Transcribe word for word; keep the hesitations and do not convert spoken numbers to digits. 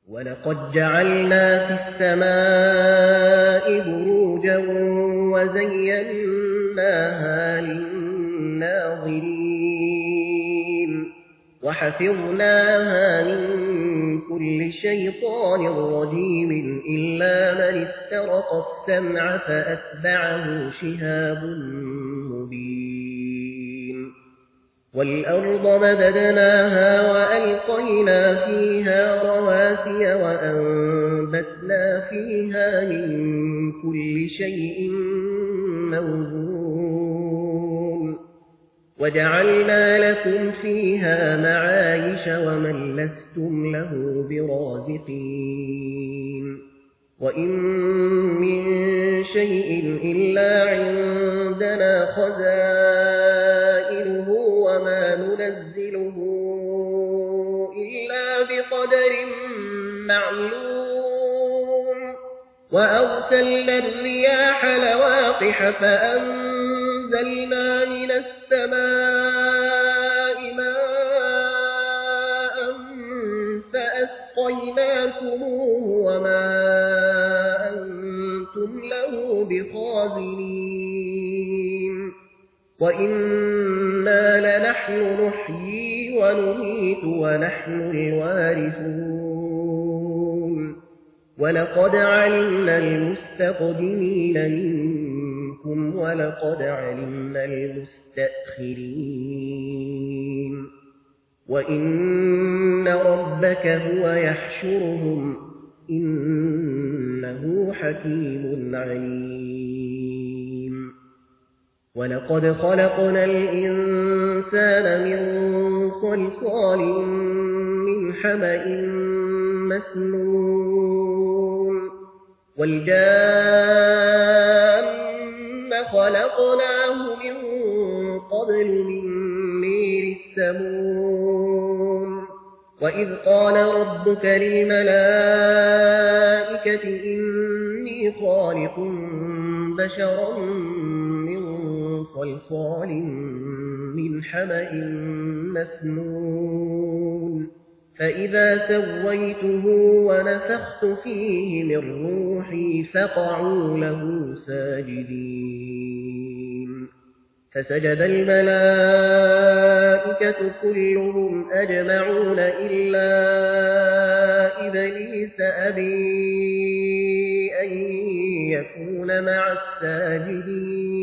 ولقد جعلنا في السماء بروجا وزيناها للناظرين وحفظناها من كل شيطان رجيم إلا من استرق السمع فأتبعه شهاب مبين والأرض مددناها وألقينا فيها رواسي وأنبتنا فيها من كل شيء موزون وجعلنا لكم فيها معايش ومن لستم له برازقين وإن من شيء إلا عندنا خزائنه وما ننزله إلا بقدر معلوم وأرسلنا الرياح لواقح فأنزلنا من السماء ماء فأسقيناكموه وما أنتم له بخازنين وإنا لنحن نحيي ونميت ونحن الوارثون ولقد علمنا المستقدمين منكم ولقد علمنا المستأخرين وإن ربك هو يحشرهم إنه حكيم عليم ولقد خلقنا الإنسان من صلصال من حمأ مسنون والجان خلقناه من قبل من نير السموم وإذ قال ربك للملائكة إني خالق بشرا من صلصال من حمأ مسنون فإذا سويته ونفخت فيه من روحي فقعوا له ساجدين فسجد الملائكة كلهم أجمعون إلا إبليس أبي أن يكون مع الساجدين